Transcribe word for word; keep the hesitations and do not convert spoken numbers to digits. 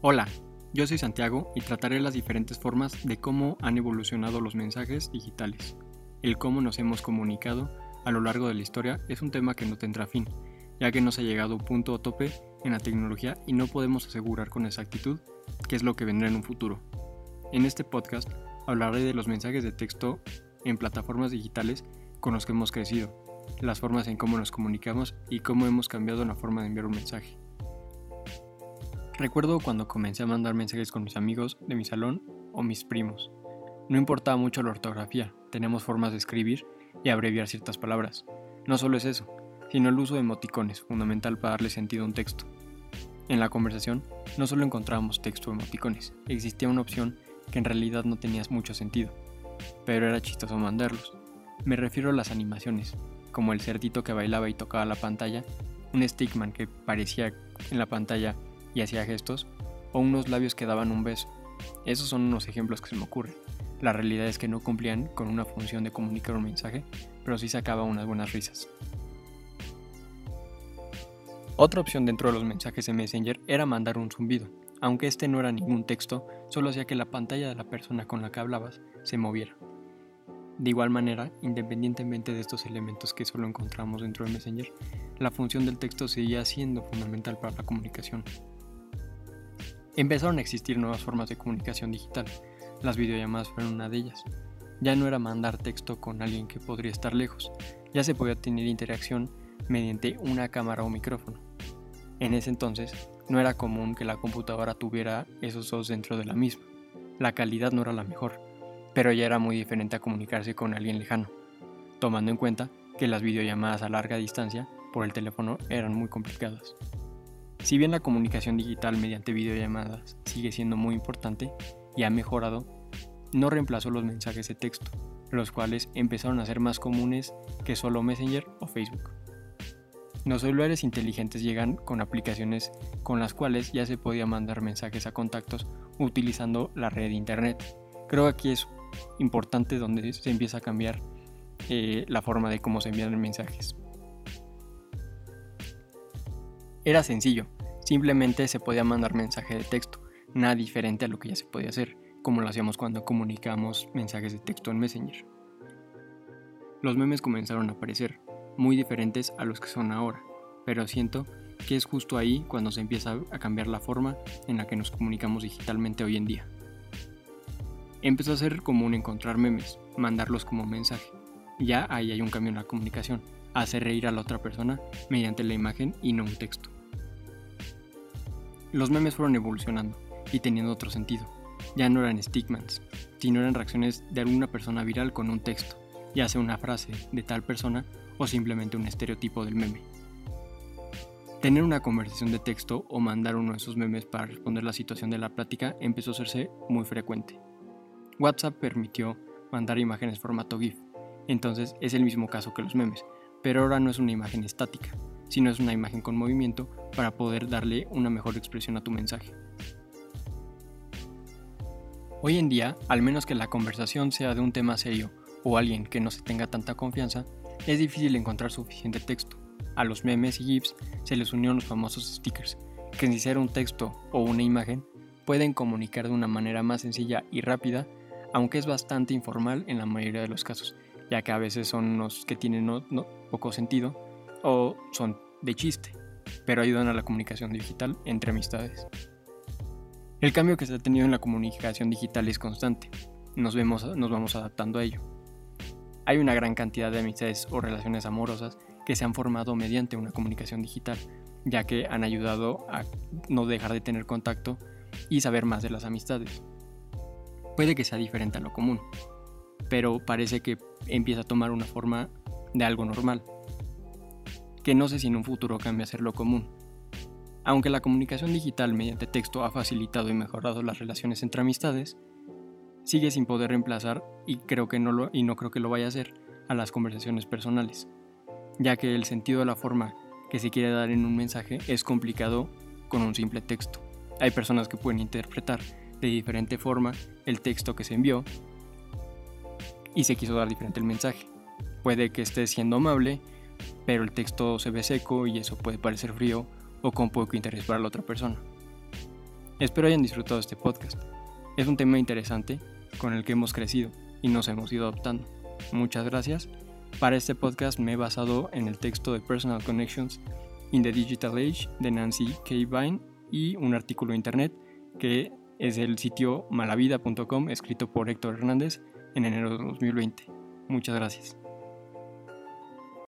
Hola, yo soy Santiago y trataré las diferentes formas de cómo han evolucionado los mensajes digitales. El cómo nos hemos comunicado a lo largo de la historia es un tema que no tendrá fin, ya que no se ha llegado a un punto o tope en la tecnología y no podemos asegurar con exactitud qué es lo que vendrá en un futuro. En este podcast hablaré de los mensajes de texto en plataformas digitales con los que hemos crecido, las formas en cómo nos comunicamos y cómo hemos cambiado la forma de enviar un mensaje. Recuerdo cuando comencé a mandar mensajes con mis amigos de mi salón o mis primos. No importaba mucho la ortografía, teníamos formas de escribir y abreviar ciertas palabras. No solo es eso, sino el uso de emoticones, fundamental para darle sentido a un texto. En la conversación, no solo encontrábamos texto o emoticones, existía una opción que en realidad no tenía mucho sentido, pero era chistoso mandarlos. Me refiero a las animaciones, como el cerdito que bailaba y tocaba la pantalla, un stickman que parecía en la pantalla y hacía gestos, o unos labios que daban un beso. Esos son unos ejemplos que se me ocurren. La realidad es que no cumplían con una función de comunicar un mensaje, pero sí sacaba unas buenas risas. Otra opción dentro de los mensajes de Messenger era mandar un zumbido, aunque este no era ningún texto, solo hacía que la pantalla de la persona con la que hablabas se moviera. De igual manera, independientemente de estos elementos que solo encontramos dentro de Messenger, la función del texto seguía siendo fundamental para la comunicación. Empezaron a existir nuevas formas de comunicación digital. Las videollamadas fueron una de ellas. Ya no era mandar texto con alguien que podría estar lejos, ya se podía tener interacción mediante una cámara o micrófono. En ese entonces, no era común que la computadora tuviera esos dos dentro de la misma. La calidad no era la mejor, pero ya era muy diferente a comunicarse con alguien lejano, tomando en cuenta que las videollamadas a larga distancia por el teléfono eran muy complicadas. Si bien la comunicación digital mediante videollamadas sigue siendo muy importante y ha mejorado, no reemplazó los mensajes de texto, los cuales empezaron a ser más comunes que solo Messenger o Facebook. Los celulares inteligentes llegan con aplicaciones con las cuales ya se podía mandar mensajes a contactos utilizando la red de internet. Creo que aquí es importante donde se empieza a cambiar eh, la forma de cómo se envían mensajes. Era sencillo, simplemente se podía mandar mensaje de texto, nada diferente a lo que ya se podía hacer, como lo hacíamos cuando comunicábamos mensajes de texto en Messenger. Los memes comenzaron a aparecer, muy diferentes a los que son ahora, pero siento que es justo ahí cuando se empieza a cambiar la forma en la que nos comunicamos digitalmente hoy en día. Empezó a ser común encontrar memes, mandarlos como mensaje. Ya ahí hay un cambio en la comunicación, hacer reír a la otra persona mediante la imagen y no un texto. Los memes fueron evolucionando y teniendo otro sentido. Ya no eran stickmans, sino eran reacciones de alguna persona viral con un texto, ya sea una frase de tal persona o simplemente un estereotipo del meme. Tener una conversación de texto o mandar uno de esos memes para responder la situación de la plática empezó a hacerse muy frecuente. WhatsApp permitió mandar imágenes formato GIF, entonces es el mismo caso que los memes, pero ahora no es una imagen estática, sino es una imagen con movimiento para poder darle una mejor expresión a tu mensaje. Hoy en día, al menos que la conversación sea de un tema serio o alguien que no se tenga tanta confianza, es difícil encontrar suficiente texto. A los memes y GIFs se les unieron los famosos stickers, que sin ser un texto o una imagen, pueden comunicar de una manera más sencilla y rápida, aunque es bastante informal en la mayoría de los casos, ya que a veces son unos que tienen no, no, poco sentido o son de chiste, pero ayudan a la comunicación digital entre amistades. El cambio que se ha tenido en la comunicación digital es constante, nos, vemos, nos vamos adaptando a ello. Hay una gran cantidad de amistades o relaciones amorosas que se han formado mediante una comunicación digital, ya que han ayudado a no dejar de tener contacto y saber más de las amistades. Puede que sea diferente a lo común, pero parece que empieza a tomar una forma de algo normal, que no sé si en un futuro cambie a ser lo común. Aunque la comunicación digital mediante texto ha facilitado y mejorado las relaciones entre amistades, sigue sin poder reemplazar, y, creo que no lo, y no creo que lo vaya a hacer, a las conversaciones personales, ya que el sentido de la forma que se quiere dar en un mensaje es complicado con un simple texto. Hay personas que pueden interpretar de diferente forma el texto que se envió y se quiso dar diferente el mensaje. Puede que esté siendo amable, pero el texto se ve seco y eso puede parecer frío o con poco interés para la otra persona. Espero hayan disfrutado este podcast. Es un tema interesante con el que hemos crecido y nos hemos ido adoptando. Muchas gracias. Para este podcast me he basado en el texto de Personal Connections in the Digital Age de Nancy K. Vine y un artículo de internet que es del sitio malavida punto com escrito por Héctor Hernández en enero de dos mil veinte. Muchas gracias.